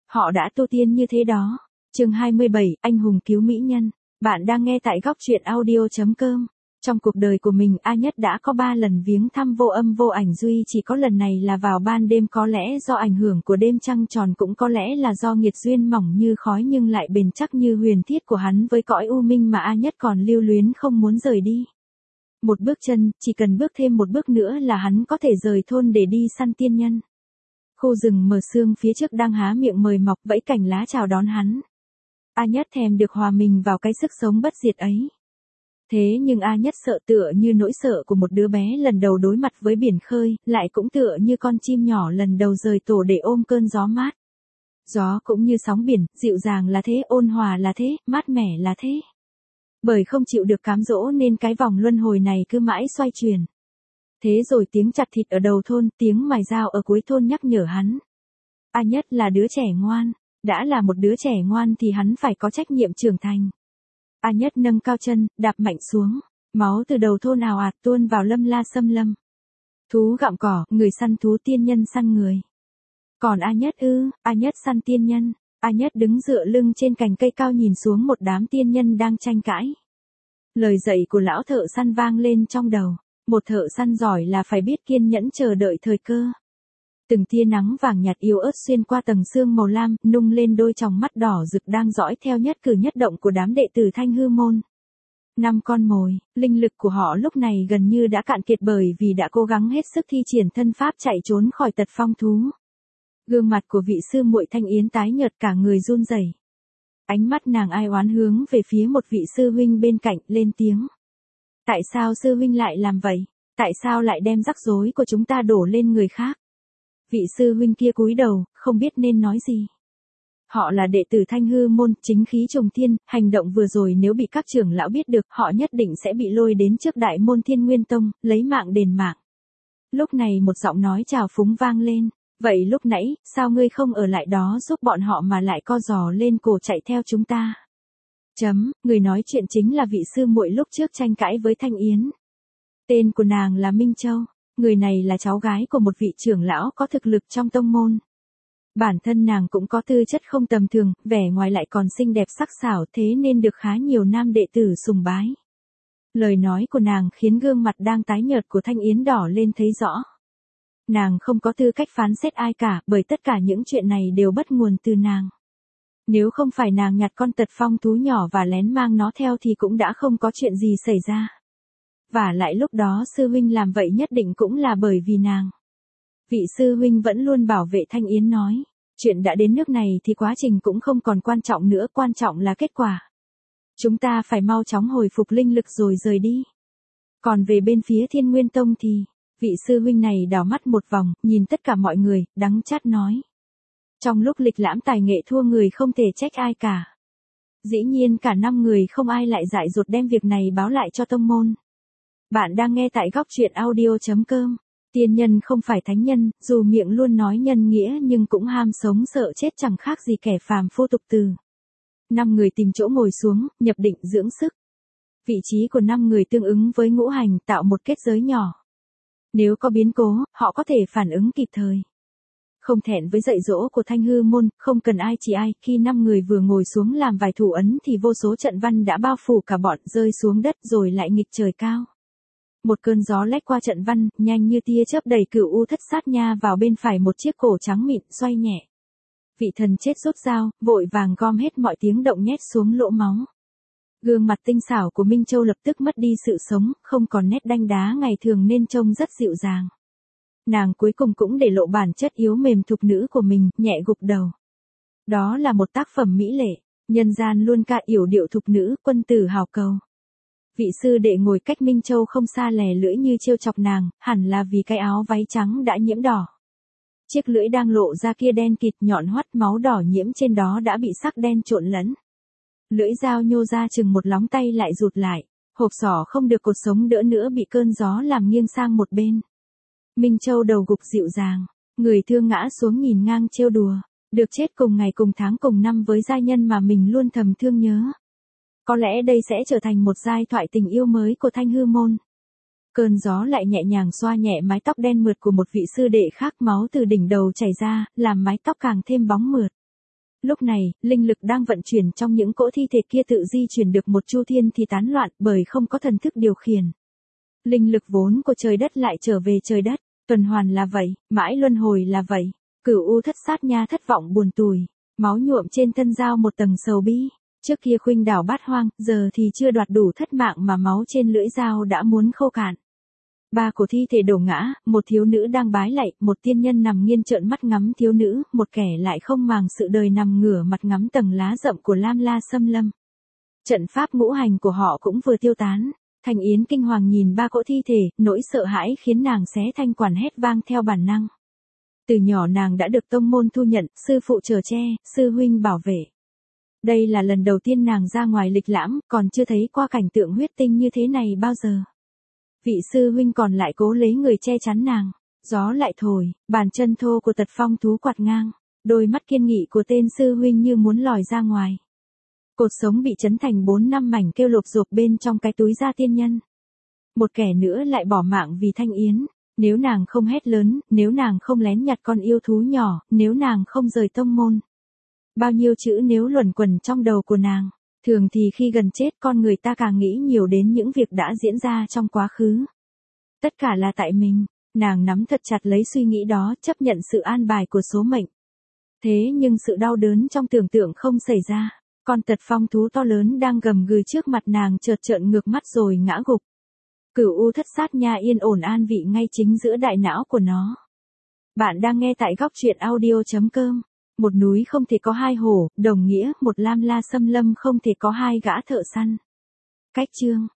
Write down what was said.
Họ đã tu tiên như thế đó. Chương 27, anh hùng cứu mỹ nhân. Bạn đang nghe tại góc truyện audio.com. Trong cuộc đời của mình, A Nhất đã có 3 lần viếng thăm vô âm vô ảnh, duy chỉ có lần này là vào ban đêm, có lẽ do ảnh hưởng của đêm trăng tròn, cũng có lẽ là do nghiệt duyên mỏng như khói nhưng lại bền chắc như huyền thiết của hắn với cõi u minh mà A Nhất còn lưu luyến không muốn rời đi. Một bước chân, chỉ cần bước thêm một bước nữa là hắn có thể rời thôn để đi săn tiên nhân. Khu rừng mờ sương phía trước đang há miệng mời mọc, vẫy cành lá chào đón hắn. A Nhất thèm được hòa mình vào cái sức sống bất diệt ấy. Thế nhưng A Nhất sợ tựa như nỗi sợ của một đứa bé lần đầu đối mặt với biển khơi, lại cũng tựa như con chim nhỏ lần đầu rời tổ để ôm cơn gió mát. Gió cũng như sóng biển, dịu dàng là thế, ôn hòa là thế, mát mẻ là thế. Bởi không chịu được cám dỗ nên cái vòng luân hồi này cứ mãi xoay chuyển. Thế rồi tiếng chặt thịt ở đầu thôn, tiếng mài dao ở cuối thôn nhắc nhở hắn. A Nhất là đứa trẻ ngoan, đã là một đứa trẻ ngoan thì hắn phải có trách nhiệm trưởng thành. A Nhất nâng cao chân, đạp mạnh xuống, máu từ đầu thôn ào ạt tuôn vào lâm la xâm lâm. Thú gặm cỏ, người săn thú, tiên nhân săn người. Còn A Nhất A Nhất săn tiên nhân. A Nhất đứng dựa lưng trên cành cây cao nhìn xuống một đám tiên nhân đang tranh cãi. Lời dạy của lão thợ săn vang lên trong đầu. Một thợ săn giỏi là phải biết kiên nhẫn chờ đợi thời cơ. Từng tia nắng vàng nhạt yếu ớt xuyên qua tầng sương màu lam, nung lên đôi tròng mắt đỏ rực đang dõi theo nhất cử nhất động của đám đệ tử Thanh Hư môn. 5 con mồi, linh lực của họ lúc này gần như đã cạn kiệt bởi vì đã cố gắng hết sức thi triển thân pháp chạy trốn khỏi tật phong thú. Gương mặt của vị sư muội Thanh Yến tái nhợt, cả người run rẩy. Ánh mắt nàng ai oán hướng về phía một vị sư huynh bên cạnh, lên tiếng. Tại sao sư huynh lại làm vậy? Tại sao lại đem rắc rối của chúng ta đổ lên người khác? Vị sư huynh kia cúi đầu, không biết nên nói gì. Họ là đệ tử Thanh Hư môn, chính khí trùng thiên, hành động vừa rồi nếu bị các trưởng lão biết được, họ nhất định sẽ bị lôi đến trước đại môn Thiên Nguyên Tông, lấy mạng đền mạng. Lúc này một giọng nói trào phúng vang lên. Vậy lúc nãy, sao ngươi không ở lại đó giúp bọn họ mà lại co giò lên cổ chạy theo chúng ta? Người nói chuyện chính là vị sư muội lúc trước tranh cãi với Thanh Yến. Tên của nàng là Minh Châu, người này là cháu gái của một vị trưởng lão có thực lực trong tông môn. Bản thân nàng cũng có tư chất không tầm thường, vẻ ngoài lại còn xinh đẹp sắc sảo, thế nên được khá nhiều nam đệ tử sùng bái. Lời nói của nàng khiến gương mặt đang tái nhợt của Thanh Yến đỏ lên thấy rõ. Nàng không có tư cách phán xét ai cả, bởi tất cả những chuyện này đều bắt nguồn từ nàng. Nếu không phải nàng nhặt con tật phong thú nhỏ và lén mang nó theo thì cũng đã không có chuyện gì xảy ra. Và lại lúc đó sư huynh làm vậy nhất định cũng là bởi vì nàng. Vị sư huynh vẫn luôn bảo vệ Thanh Yến nói. Chuyện đã đến nước này thì quá trình cũng không còn quan trọng nữa, quan trọng là kết quả. Chúng ta phải mau chóng hồi phục linh lực rồi rời đi. Còn về bên phía Thiên Nguyên Tông thì... Vị sư huynh này đảo mắt một vòng, nhìn tất cả mọi người, đắng chát nói. Trong lúc lịch lãm tài nghệ thua người không thể trách ai cả. Dĩ nhiên cả 5 người không ai lại dại dột đem việc này báo lại cho tông môn. Bạn đang nghe tại góc truyện audio.com. Tiên nhân không phải thánh nhân, dù miệng luôn nói nhân nghĩa nhưng cũng ham sống sợ chết, chẳng khác gì kẻ phàm phu tục tử. 5 người tìm chỗ ngồi xuống, nhập định dưỡng sức. Vị trí của 5 người tương ứng với ngũ hành, tạo một kết giới nhỏ. Nếu có biến cố, họ có thể phản ứng kịp thời. Không thẹn với dạy dỗ của Thanh Hư môn, không cần ai chỉ ai, khi 5 người vừa ngồi xuống làm vài thủ ấn thì vô số trận văn đã bao phủ cả bọn, rơi xuống đất rồi lại nghịch trời cao. Một cơn gió lách qua trận văn, nhanh như tia chớp đẩy Cửu U Thất Sát Nha vào bên phải một chiếc cổ trắng mịn, xoay nhẹ. Vị thần chết rút dao, vội vàng gom hết mọi tiếng động nhét xuống lỗ máu. Gương mặt tinh xảo của Minh Châu lập tức mất đi sự sống, không còn nét đanh đá ngày thường nên trông rất dịu dàng. Nàng cuối cùng cũng để lộ bản chất yếu mềm thục nữ của mình, nhẹ gục đầu. Đó là một tác phẩm mỹ lệ, nhân gian luôn ca yểu điệu thục nữ, quân tử hào cầu. Vị sư đệ ngồi cách Minh Châu không xa lè lưỡi như trêu chọc nàng, hẳn là vì cái áo váy trắng đã nhiễm đỏ. Chiếc lưỡi đang lộ ra kia đen kịt, nhọn hoắt, máu đỏ nhiễm trên đó đã bị sắc đen trộn lẫn. Lưỡi dao nhô ra chừng một lóng tay lại rụt lại, hộp sỏ không được cột sống đỡ nữa bị cơn gió làm nghiêng sang một bên. Minh Châu đầu gục dịu dàng, người thương ngã xuống nhìn ngang trêu đùa, được chết cùng ngày cùng tháng cùng năm với giai nhân mà mình luôn thầm thương nhớ. Có lẽ đây sẽ trở thành một giai thoại tình yêu mới của Thanh Hư môn. Cơn gió lại nhẹ nhàng xoa nhẹ mái tóc đen mượt của một vị sư đệ khác, máu từ đỉnh đầu chảy ra, làm mái tóc càng thêm bóng mượt. Lúc này, linh lực đang vận chuyển trong những cỗ thi thể kia tự di chuyển được một chu thiên thì tán loạn bởi không có thần thức điều khiển. Linh lực vốn của trời đất lại trở về trời đất, tuần hoàn là vậy, mãi luân hồi là vậy. Cửu U Thất Sát Nha thất vọng buồn tủi, máu nhuộm trên thân dao một tầng sầu bi. Trước kia khuynh đảo bát hoang, giờ thì chưa đoạt đủ thất mạng mà máu trên lưỡi dao đã muốn khô cạn. Ba cổ thi thể đổ ngã, một thiếu nữ đang bái lạy, một tiên nhân nằm nghiêng trợn mắt ngắm thiếu nữ, một kẻ lại không màng sự đời nằm ngửa mặt ngắm tầng lá rậm của Lam La Xâm Lâm. Trận pháp ngũ hành của họ cũng vừa tiêu tán. Thanh Yến kinh hoàng nhìn ba cỗ thi thể, nỗi sợ hãi khiến nàng xé thanh quản hét vang theo bản năng. Từ nhỏ nàng đã được tông môn thu nhận, sư phụ chở che, sư huynh bảo vệ. Đây là lần đầu tiên nàng ra ngoài lịch lãm, còn chưa thấy qua cảnh tượng huyết tinh như thế này bao giờ. Vị sư huynh còn lại cố lấy người che chắn nàng. Gió lại thổi, bàn chân thô của Tật Phong thú quạt ngang. Đôi mắt kiên nghị của tên sư huynh như muốn lòi ra ngoài. Cột sống bị chấn thành 4-5 mảnh kêu lộp rộp bên trong cái túi da tiên nhân. Một kẻ nữa lại bỏ mạng vì Thanh Yến. Nếu nàng không hét lớn, nếu nàng không lén nhặt con yêu thú nhỏ, nếu nàng không rời tông môn. Bao nhiêu chữ nếu luẩn quẩn trong đầu của nàng. Thường thì khi gần chết con người ta càng nghĩ nhiều đến những việc đã diễn ra trong quá khứ. Tất cả là tại mình, nàng nắm thật chặt lấy suy nghĩ đó, chấp nhận sự an bài của số mệnh. Thế nhưng sự đau đớn trong tưởng tượng không xảy ra. Con Tật Phong thú to lớn đang gầm gừ trước mặt nàng chợt trợn ngược mắt rồi ngã gục. Cửu U Thất Sát Nha yên ổn an vị ngay chính giữa đại não của nó. Bạn đang nghe tại góc truyện audio.com. Một núi không thể có hai hổ, đồng nghĩa một Lam La Xâm Lâm không thể có hai gã thợ săn. Cách chương